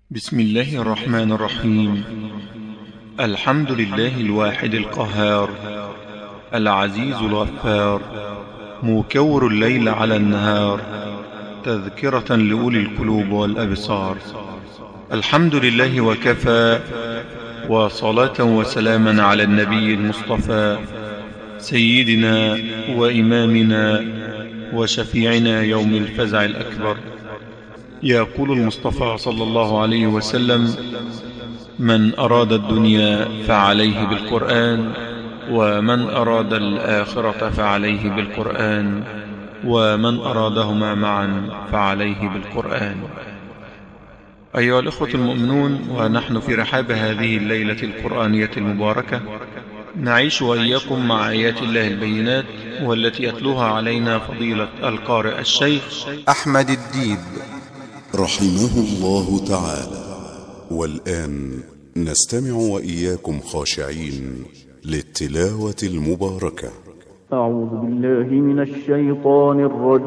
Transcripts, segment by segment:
بسم الله الرحمن الرحيم. الحمد لله الواحد القهار العزيز الغفار، مكور الليل على النهار، تذكرة لأولي القلوب والأبصار. الحمد لله وكفى، وصلاة وسلاما على النبي المصطفى سيدنا وإمامنا وشفيعنا يوم الفزع الأكبر. يقول المصطفى صلى الله عليه وسلم: من أراد الدنيا فعليه بالقرآن، ومن أراد الآخرة فعليه بالقرآن، ومن أرادهما معا فعليه بالقرآن. أيها الإخوة المؤمنون، ونحن في رحاب هذه الليلة القرآنية المباركة نعيش وإياكم مع آيات الله البينات، والتي يتلوها علينا فضيلة القارئ الشيخ أحمد الديب رحمه الله تعالى. والآن نستمع وإياكم خاشعين للتلاوة المباركة. أعوذ بالله من الشيطان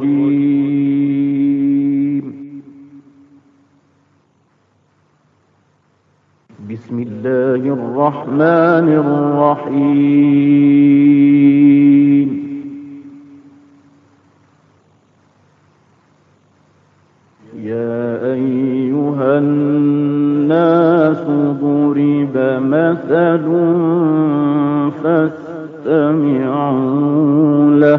الرجيم. بسم الله الرحمن الرحيم. يا أيها الناس ضرب مثل فاستمعوا له.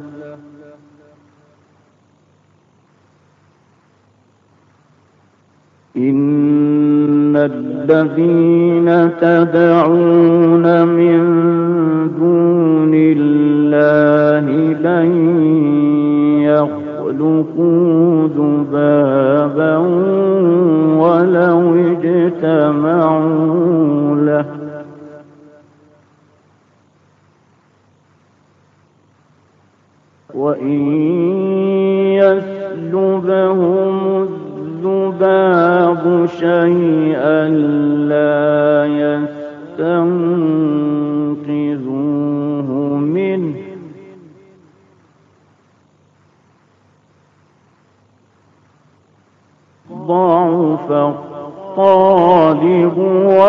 إن الذين تدعون من دون الله لن يخلقوا ذبابا ولو اجتمعوا له. وإن يسلبهم الذباب شيئا لا يستنقذوه منه. ضعف الطالب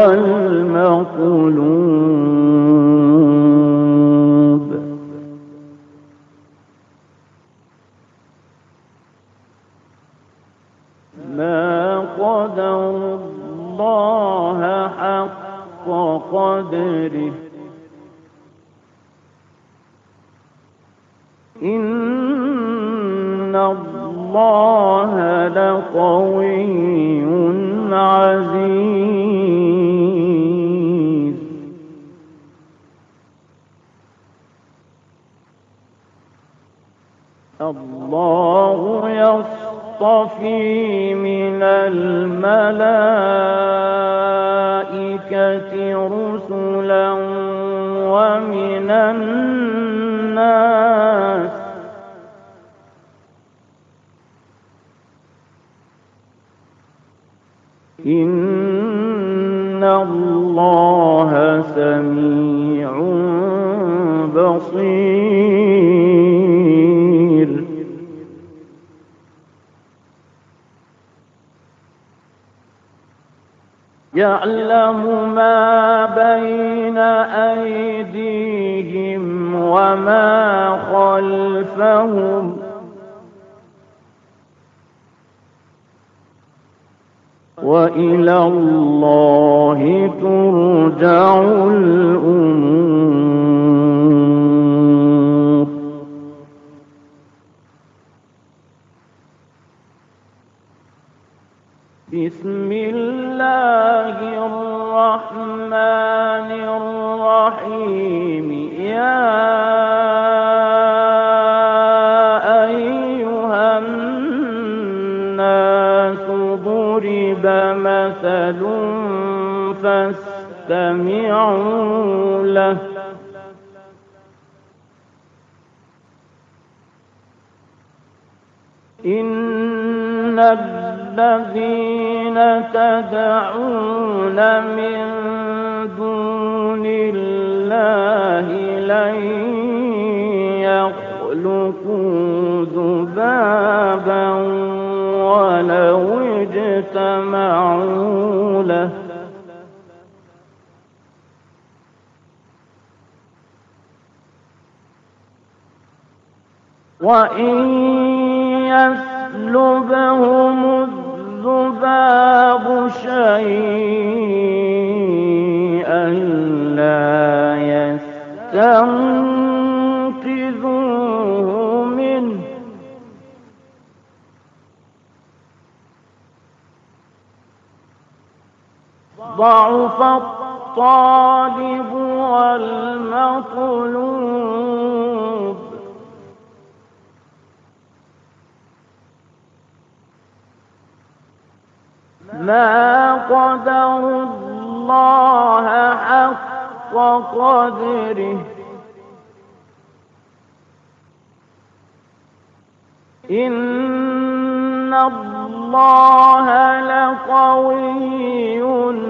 والمطلوب. ما قدر الله حق قدره. إن الله لقوي عزيز. الله يصطفي من الملائكة رسلا ومن الناس. إن الله سميع بصير. يعلم ما بين أيديهم وما خلفهم، وإلى الله ترجع الأمور. بسم الله الرحمن الرحيم. يا أيها الناس ضرب مثل فاستمعوا له. إن الذين تدعون من دون الله لن يخلقوا ذبابا ولو اجتمعوا استمعوا له وإن يسلبهم الذباب شيئا لا يستنقذوه منه ضعف الطالب والمطلوب ما قدروا الله حق قدره إن الله لقوي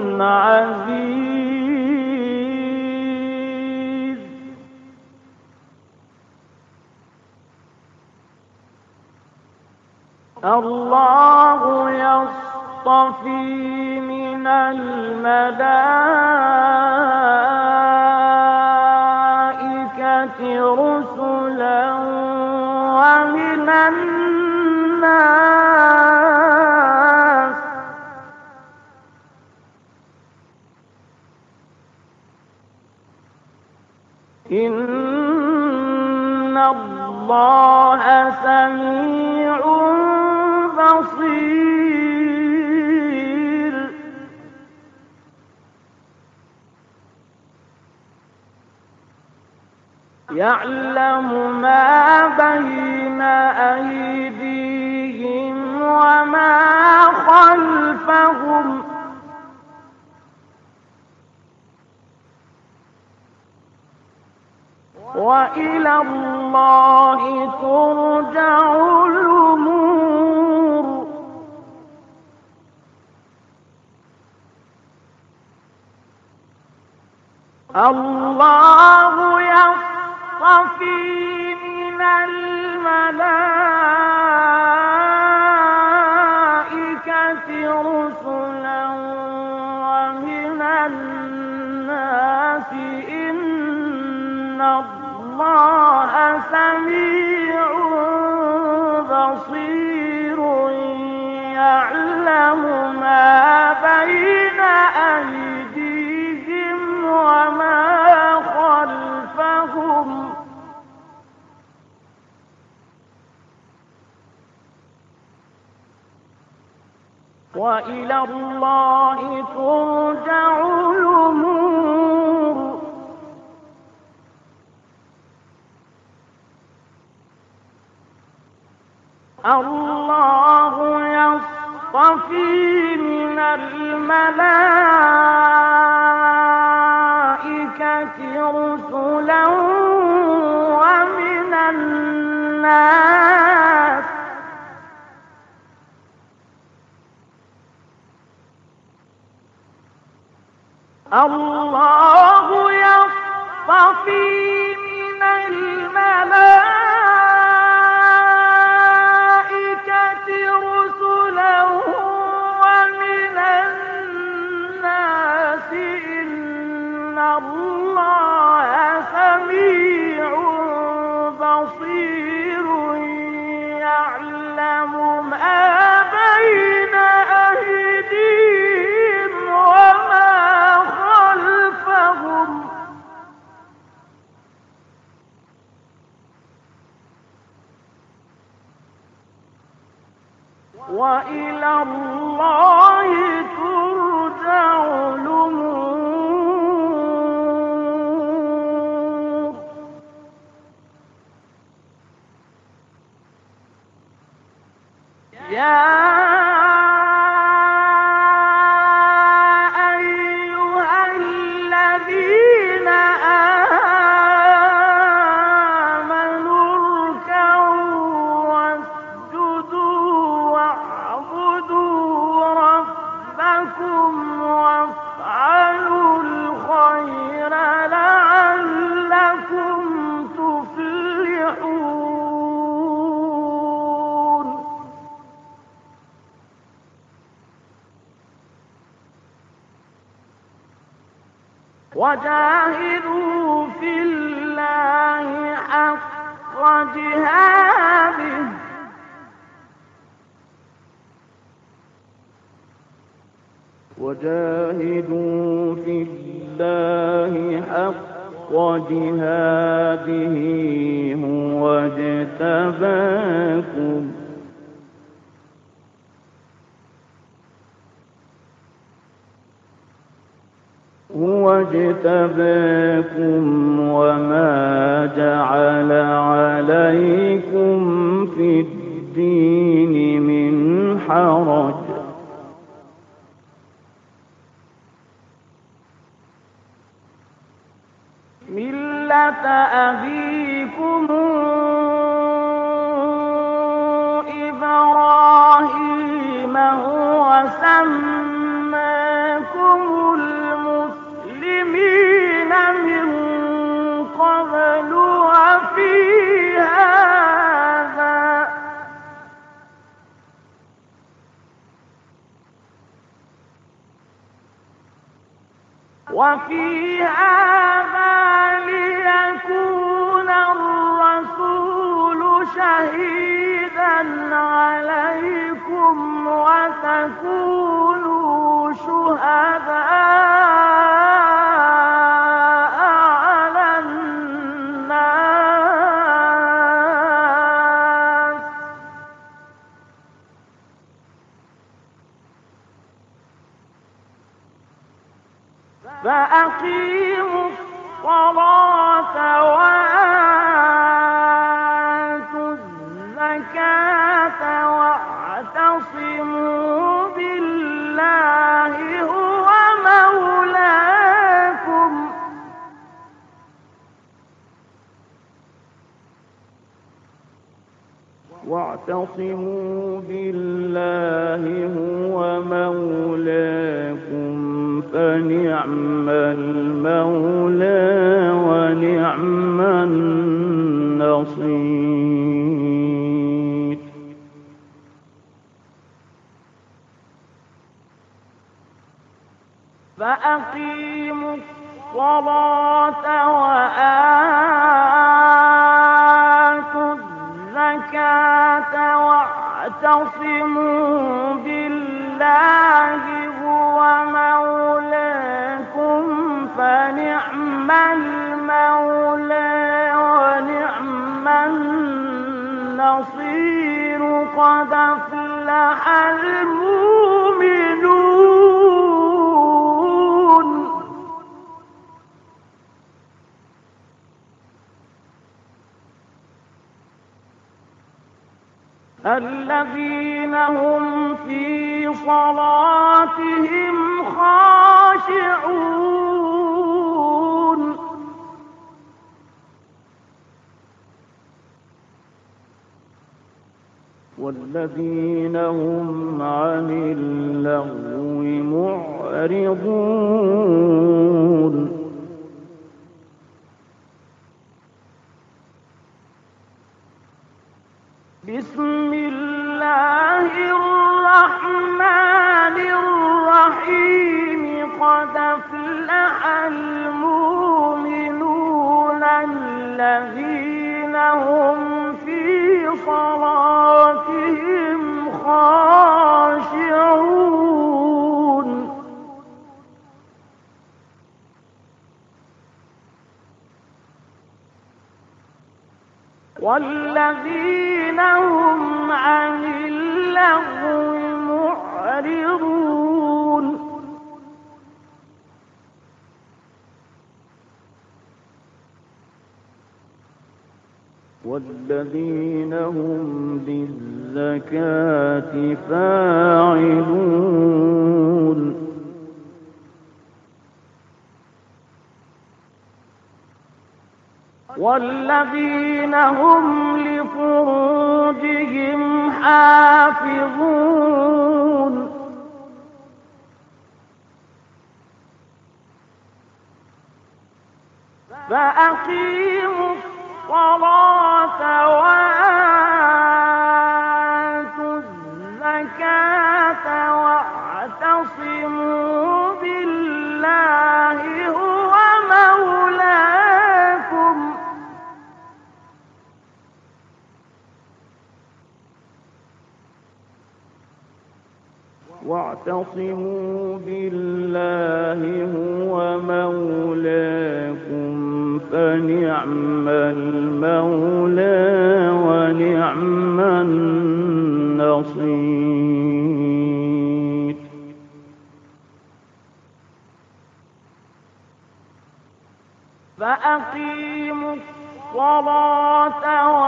عزيز الله يصطفي من الملائكة رسلا ومن الناس إن الله سميع بصير يعلم ما بين أيديهم وما خلفهم وإلى الله ترجع الأمور الله يصطفي من الملائكة رسلا ومن الناس إن الله سميع بصير يعلم ما بين أيديهم وما خلفهم وإلى الله ترجع الأمور الله يصطفي من الملائكة رسلا ومن الناس الله يصطفي من الملائكة رسلا ومن الناس إن الله سميع بصير يعلم ما بين أيديهم وما خلفهم وإلى الله ترجع الأمور يا أيها الذين آمنوا اركعوا واسجدوا واعبدوا وجاهدوا في الله حق جهاده وجاهدوا في الله حق جهاده هو اجتباكم وما جعل عليكم في الدين من حرج ملة أبيكم إبراهيم هو سماكم المسلمين من قبل وفي هذا ليكون الرسول شهيدا عليكم وتكونوا شهداء على الناس فأقيموا الصلاة وآتوا الزكاة واعتصموا بالله هو مولاكم فنعم المولى ونعم النصير فأقيموا الصلاة وآتوا الزكاة واعتصموا بالله هو مولاكم فنعم المولى ونعم النصير قد أفلح المؤمنون الذين هم في صلاتهم خاشعون والذين هم عن اللغو معرضون بسم الله الرحمن الرحيم قد أفلح المؤمنون الذين هم في صلاتهم خاشعون والذين هم عن اللغو معرضون والذين هم للزكاة فاعلون والذين هم لفروجهم حافظون فأقيموا الصلاة وآتوا الزكاة واعتصموا بالله هو واعتصموا بالله هو مولاكم فنعم المولى ونعم النصير. فأقيموا الصلاة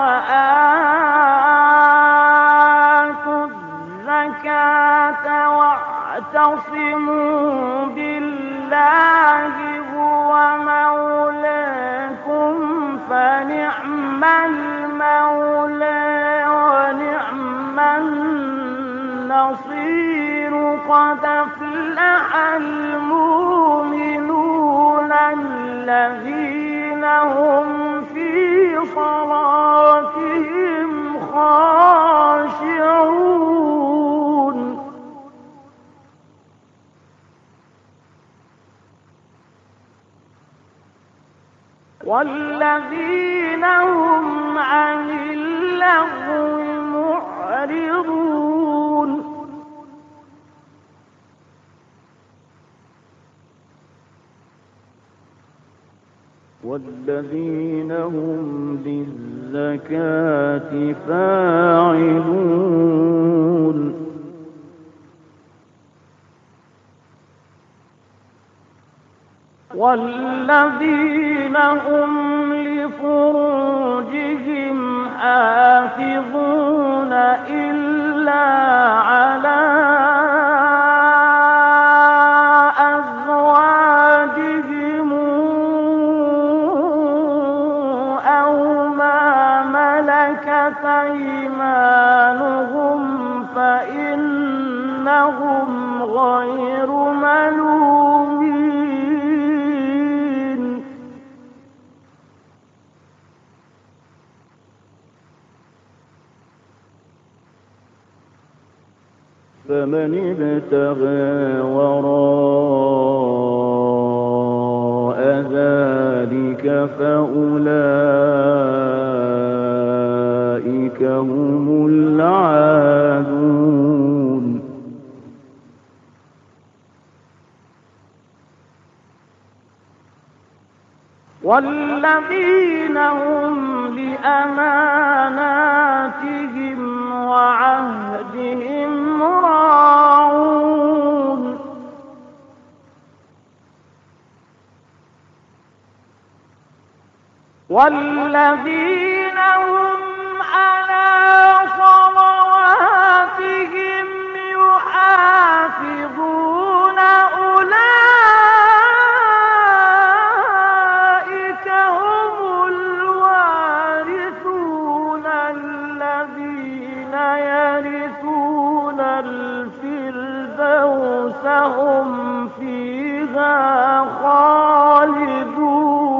وآتوا الزكاة واعتصموا بالله هو مولاكم فنعم المولى ونعم النصير. قد أفلح المؤمنون الذين هم في صلاتهم خاشعون والذين هم عن اللغو معرضون. والذين هم للزكاة فاعلون. والذين هم لفروجهم حافظون إلا على أزواجهم أو ما ملكت أيمانهم فإنهم غير ملومين. فمن ابتغى وراء ذلك فأولئك هم العادون. والذين هم لأماناتهم وعهدهم راعون. والذين هم على صلواتهم يحافظون أولئك هم الوارثون الذين يرثون الفردوس هم فيها خالدون.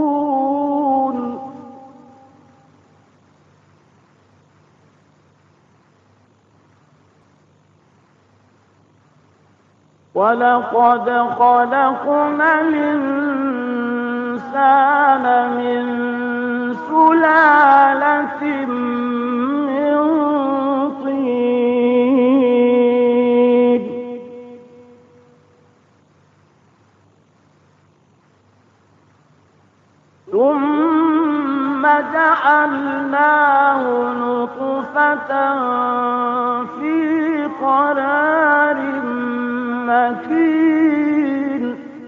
ولقد خلقنا الإنسان من سلالة من طين ثم جعلناه نطفة في قرار مكين.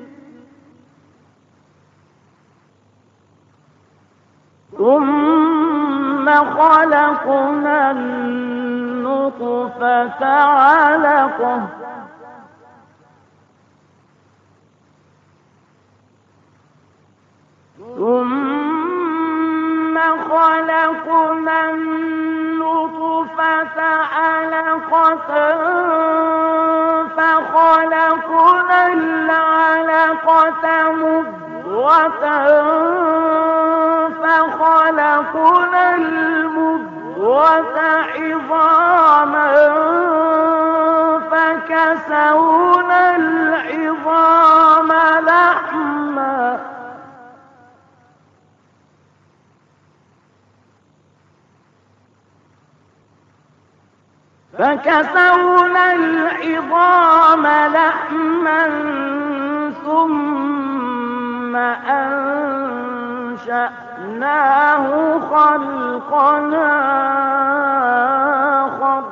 ثم خلقنا النطفة علقة ثم خلقنا النطفة علقة فخلقنا العلقة مضغة فخلقنا المضغة عظاما فكسونا العظام لحما فكسونا العظام لحما ثم أنشأناه خلقا آخر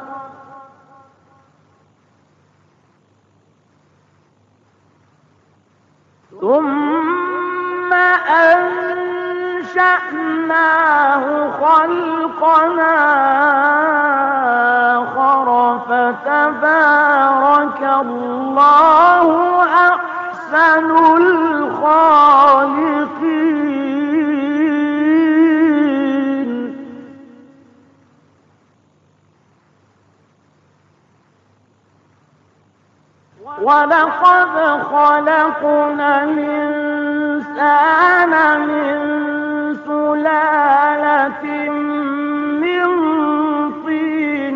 فتبارك الله أحسن الخالقين. ولقد خلقنا الإنسان من سلالة من طين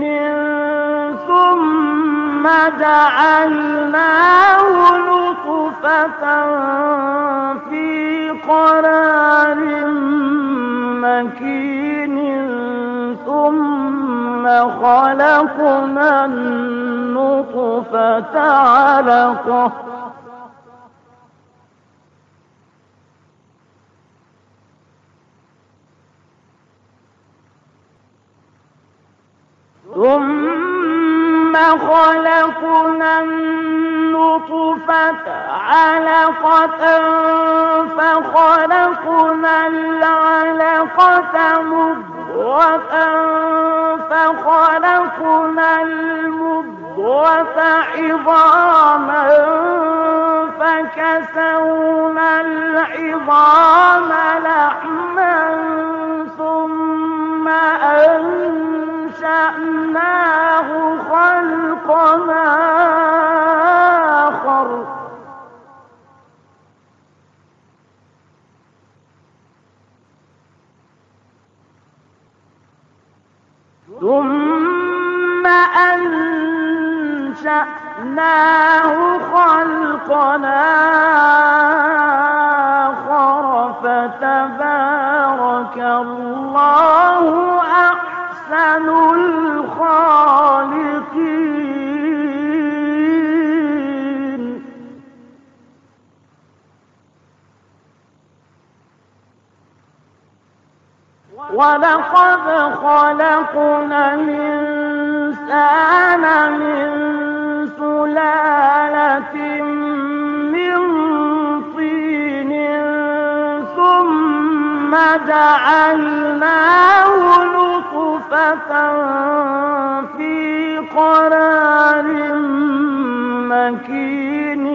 ثم جعلناه نطفة في قرار مكين ثم خلقنا النطفة علقة ثم خلقنا النطفة علقة فخلقنا العلقة مضغة فخلقنا المضغة عظاما فكسونا العظام لحما ثم أنشأناه خلقا آخر ثم أنشأناه خلقا آخر فتبارك الله أحسن الخالقين. ولقد خلقنا الإنسان من سلالة من طين ثم جعلناه نطفة في قرار مكين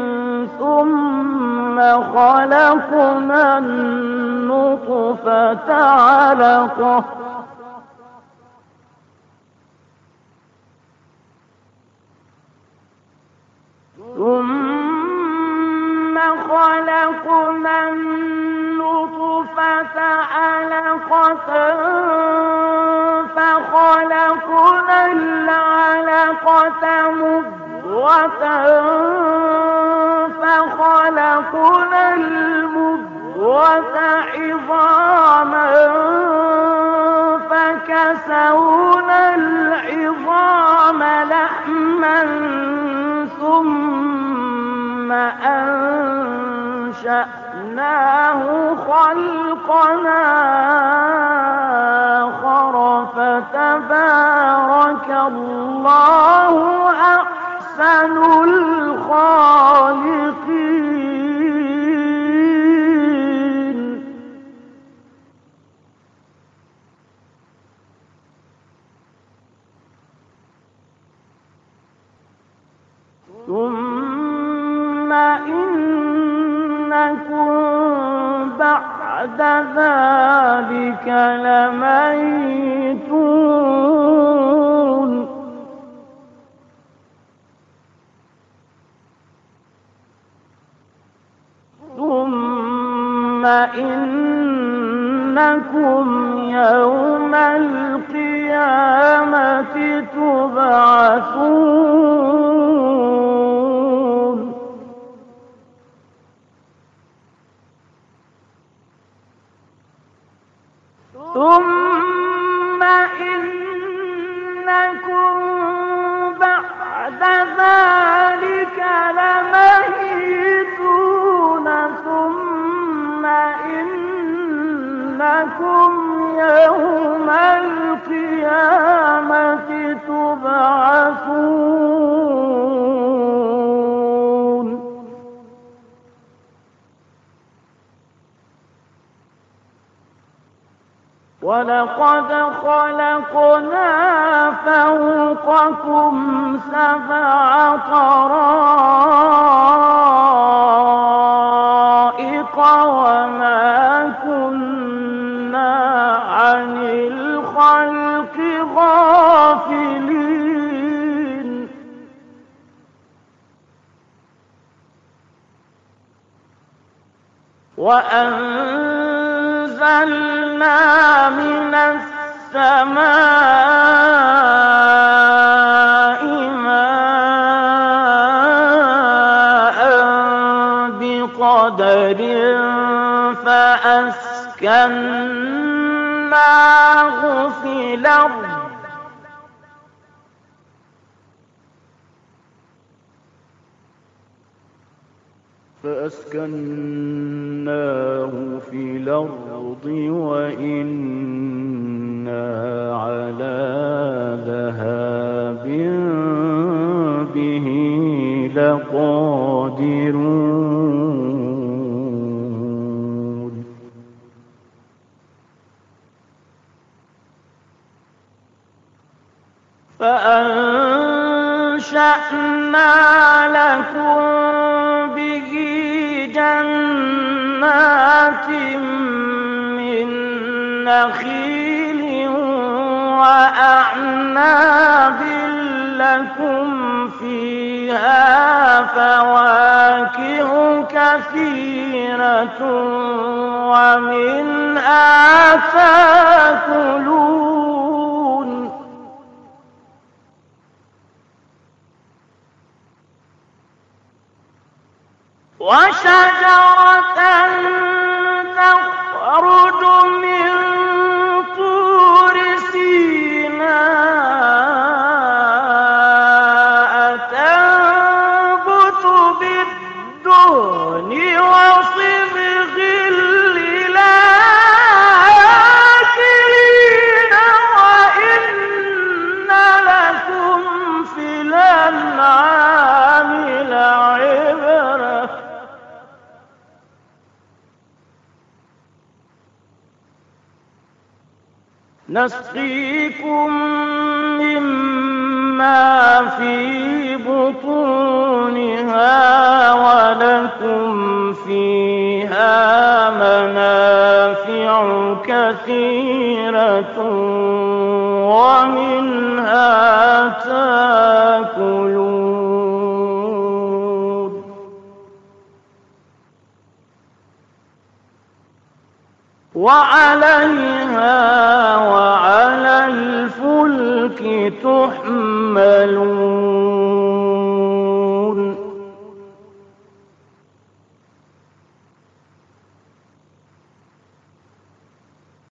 ثم خلقنا النطفة علقة ثم خلقنا النطفة علقة فخلقنا العلقة مضغة فخلقنا المضغة عظاما فكسونا العظام لحما ثم أنشأناه خلقا آخر فتبارك الله أحسن الخالقين. ثم إنكم بعد ذلك لميتون. ثم إنكم يوم القيامة تبعثون. ثم إنكم ولقد خلقنا فوقكم 7 طرائق وما كنا عن الخلق غافلين وأنزلنا من السماء ماء بقدر فأسكناه في الأرض وإنا على ذهاب به لقادرون فأنشأنا لكم به جنات من نخيل وأعناب لكم فيها فواكه كثيرة ومنها تأكلون وشجرة تخرج من طور سيناء تنبت بالدهن وصبغ للآكلين وإن لكم في الأنعام لعبرة نسقيكم مما في بطونها ولكم فيها منافع كثيرة ومنها تأكلون وعليها وعلى الفلك تحملون